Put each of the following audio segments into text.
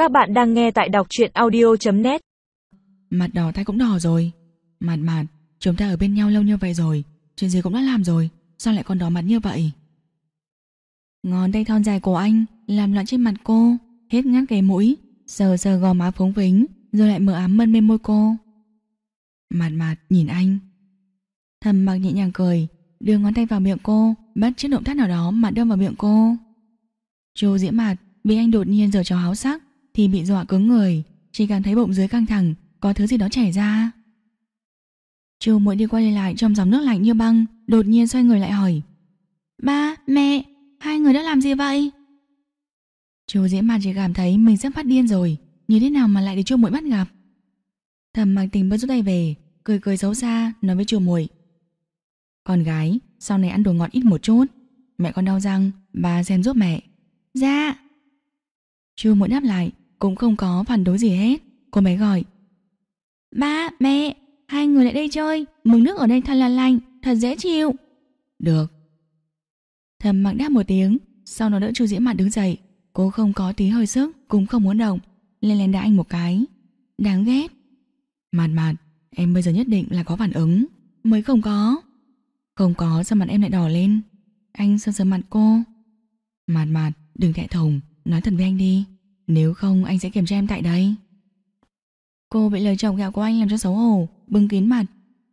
Các bạn đang nghe tại đọc truyện audio.net. Mặt đỏ tay cũng đỏ rồi. Mạt, chúng ta ở bên nhau lâu như vậy rồi, chuyện gì cũng đã làm rồi, sao lại còn đỏ mặt như vậy? Ngón tay thon dài của anh làm loạn trên mặt cô, hết ngắt cái mũi, sờ sờ gò má phúng phính, rồi lại mờ ám mân bên môi cô. Mạt nhìn anh. Thầm Mặc nhẹ nhàng cười, đưa ngón tay vào miệng cô, bắt chước động tác nào đó mà đâm vào miệng cô. Chu Diễm Mạt bị anh đột nhiên giở trò háo sắc thì bị dọa cứng người, chỉ cảm thấy bụng dưới căng thẳng, có thứ gì đó chảy ra. Chu Muội đi qua đi lại trong dòng nước lạnh như băng, đột nhiên xoay người lại hỏi: "Ba, mẹ, hai người đã làm gì vậy?" Chu Diễm Mạt chỉ cảm thấy mình sắp phát điên rồi, như thế nào mà lại để Chu Muội bắt gặp. Thầm Mặc Tình bớt rút tay về, cười cười xấu xa nói với Chu Muội: "Con gái, sau này ăn đồ ngọt ít một chút, mẹ con đau răng, ba xem giúp mẹ." "Dạ." Chu Muội đáp lại, cũng không có phản đối gì hết. Cô bé gọi: "Ba, mẹ, hai người lại đây chơi, mừng nước ở đây thật là lạnh, thật dễ chịu." "Được." Thầm Mặc đáp một tiếng, sau đó đỡ Chu Diễm Mạt đứng dậy. Cô không có tí hơi sức, cũng không muốn động, lên lén đá anh một cái. Đáng ghét. Mạt, em bây giờ nhất định là có phản ứng. Mới không có. Không có sao mặt em lại đỏ lên? Anh sờ sờ mặt cô. Mạt, đừng thẹn thùng, nói thật với anh đi, nếu không anh sẽ kiểm tra em tại đây. Cô bị lời chọc ghẹo của anh làm cho xấu hổ, bưng kín mặt.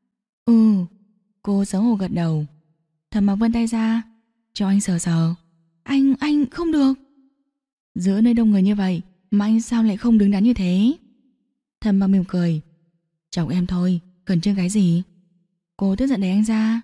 Cô xấu hổ gật đầu. Thầm Mặc vươn tay ra, cho anh sờ sờ. Anh không được. Giữa nơi đông người như vậy mà anh sao lại không đứng đắn như thế? Thầm Mặc mỉm cười. Chọc em thôi, khẩn trương cái gì? Cô tức giận đẩy anh ra.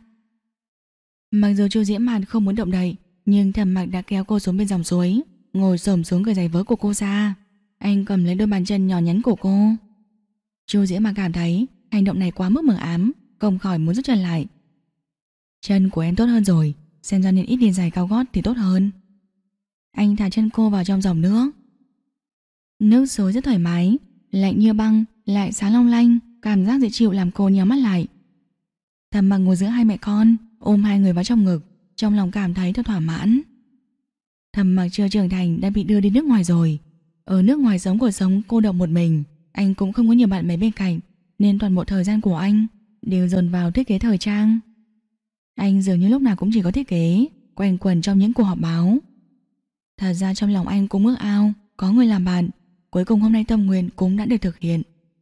Mặc dù Chu Diễm Mạt không muốn động đậy, nhưng Thầm Mặc đã kéo cô xuống bên dòng suối, ngồi xổm xuống cởi giày vớ của cô ra. Anh cầm lấy đôi bàn chân nhỏ nhắn của cô. Chu Diễm Mạt cảm thấy hành động này quá mức mờ ám, không khỏi muốn rút chân lại. Chân của em tốt hơn rồi, xem ra nên ít đi giày cao gót thì tốt hơn. Anh thả chân cô vào trong dòng nước. Nước suối rất thoải mái, lạnh như băng, lại sáng long lanh, cảm giác dễ chịu làm cô nhắm mắt lại. Thầm Mặc ngồi giữa hai mẹ con, ôm hai người vào trong ngực, trong lòng cảm thấy thật thỏa mãn. Thầm Mặc chưa trưởng thành đã bị đưa đi nước ngoài rồi. Ở nước ngoài sống cuộc sống cô độc một mình, anh cũng không có nhiều bạn bè bên cạnh, nên toàn bộ thời gian của anh đều dồn vào thiết kế thời trang. Anh dường như lúc nào cũng chỉ có thiết kế, quanh quẩn trong những cuộc họp báo. Thật ra trong lòng anh cũng ước ao có người làm bạn. Cuối cùng hôm nay tâm nguyện cũng đã được thực hiện.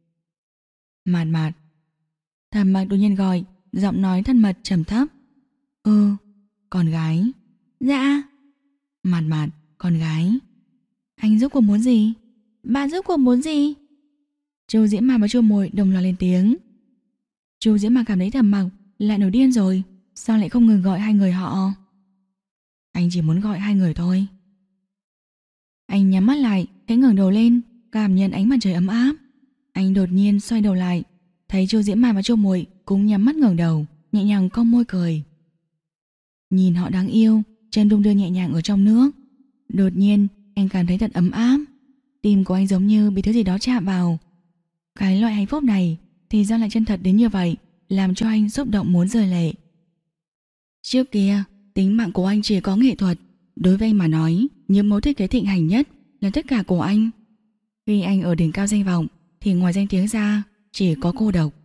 Mạt. Thầm Mặc đột nhiên gọi, giọng nói thân mật trầm thấp. Con gái. Dạ. Mạt, con gái. Anh rốt cuộc muốn gì? Ba rốt cuộc muốn gì? Chu Diễm Mạt và Chu Muội đồng loạt lên tiếng. Chu Diễm Mạt cảm thấy Thầm Mặc lại nổi điên rồi, sao lại không ngừng gọi hai người họ? Anh chỉ muốn gọi hai người thôi. Anh nhắm mắt lại, khẽ ngẩng đầu lên, cảm nhận ánh mặt trời ấm áp. Anh đột nhiên xoay đầu lại, thấy Chu Diễm Mạt và Chu Muội cũng nhắm mắt ngẩng đầu, nhẹ nhàng cong môi cười. Nhìn họ đáng yêu, chân đung đưa nhẹ nhàng ở trong nước. Đột nhiên, anh cảm thấy thật ấm áp. Tim của anh giống như bị thứ gì đó chạm vào. Cái loại hạnh phúc này thì ra lại chân thật đến như vậy, làm cho anh xúc động muốn rơi lệ. Trước kia, tính mạng của anh chỉ có nghệ thuật. Đối với anh mà nói, những mẫu thiết kế thịnh hành nhất là tất cả của anh. Khi anh ở đỉnh cao danh vọng thì ngoài danh tiếng ra chỉ có cô độc.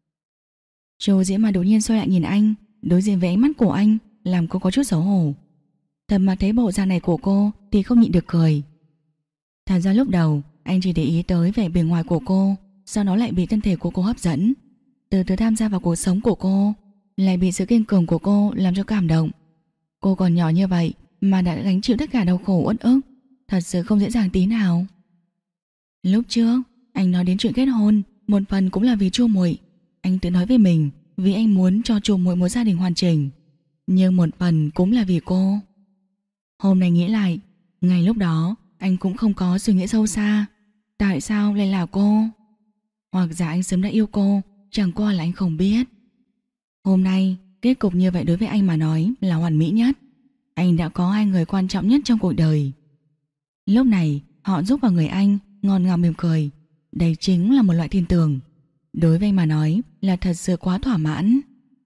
Chu Diễm Mạt đột nhiên xoay lại nhìn anh, đối diện với ánh mắt của anh làm cô có chút xấu hổ. Thầm Mặc thấy bộ dạng này của cô thì không nhịn được cười. Thật ra lúc đầu anh chỉ để ý tới vẻ bề ngoài của cô, sau đó lại bị thân thể của cô hấp dẫn, từ từ tham gia vào cuộc sống của cô, lại bị sự kiên cường của cô làm cho cảm động. Cô còn nhỏ như vậy mà đã gánh chịu tất cả đau khổ uất ức, thật sự không dễ dàng tí nào. Lúc trước anh nói đến chuyện kết hôn, một phần cũng là vì Chu Muội. Anh tự nói với mình, vì anh muốn cho Chu Muội một gia đình hoàn chỉnh, nhưng một phần cũng là vì cô. Hôm nay nghĩ lại, ngay lúc đó anh cũng không có suy nghĩ sâu xa, tại sao lại là cô? Hoặc giả anh sớm đã yêu cô, chẳng qua là anh không biết. Hôm nay kết cục như vậy đối với anh mà nói là hoàn mỹ nhất. Anh đã có hai người quan trọng nhất trong cuộc đời. Lúc này họ giúp vào người anh, ngọt ngào mỉm cười. Đây chính là một loại tin tưởng. Đối với anh mà nói là thật sự quá thỏa mãn.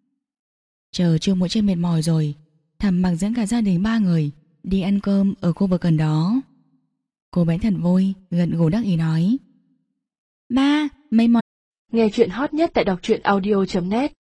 Chờ Chu Muội trên mệt mỏi rồi, Thầm Mặc dẫn cả gia đình ba người đi ăn cơm ở khu vực gần đó. Cô bé thật vui, gật gù đắc ý nói. Ba, mấy món. Nghe chuyện hot nhất tại đọc truyện audio.net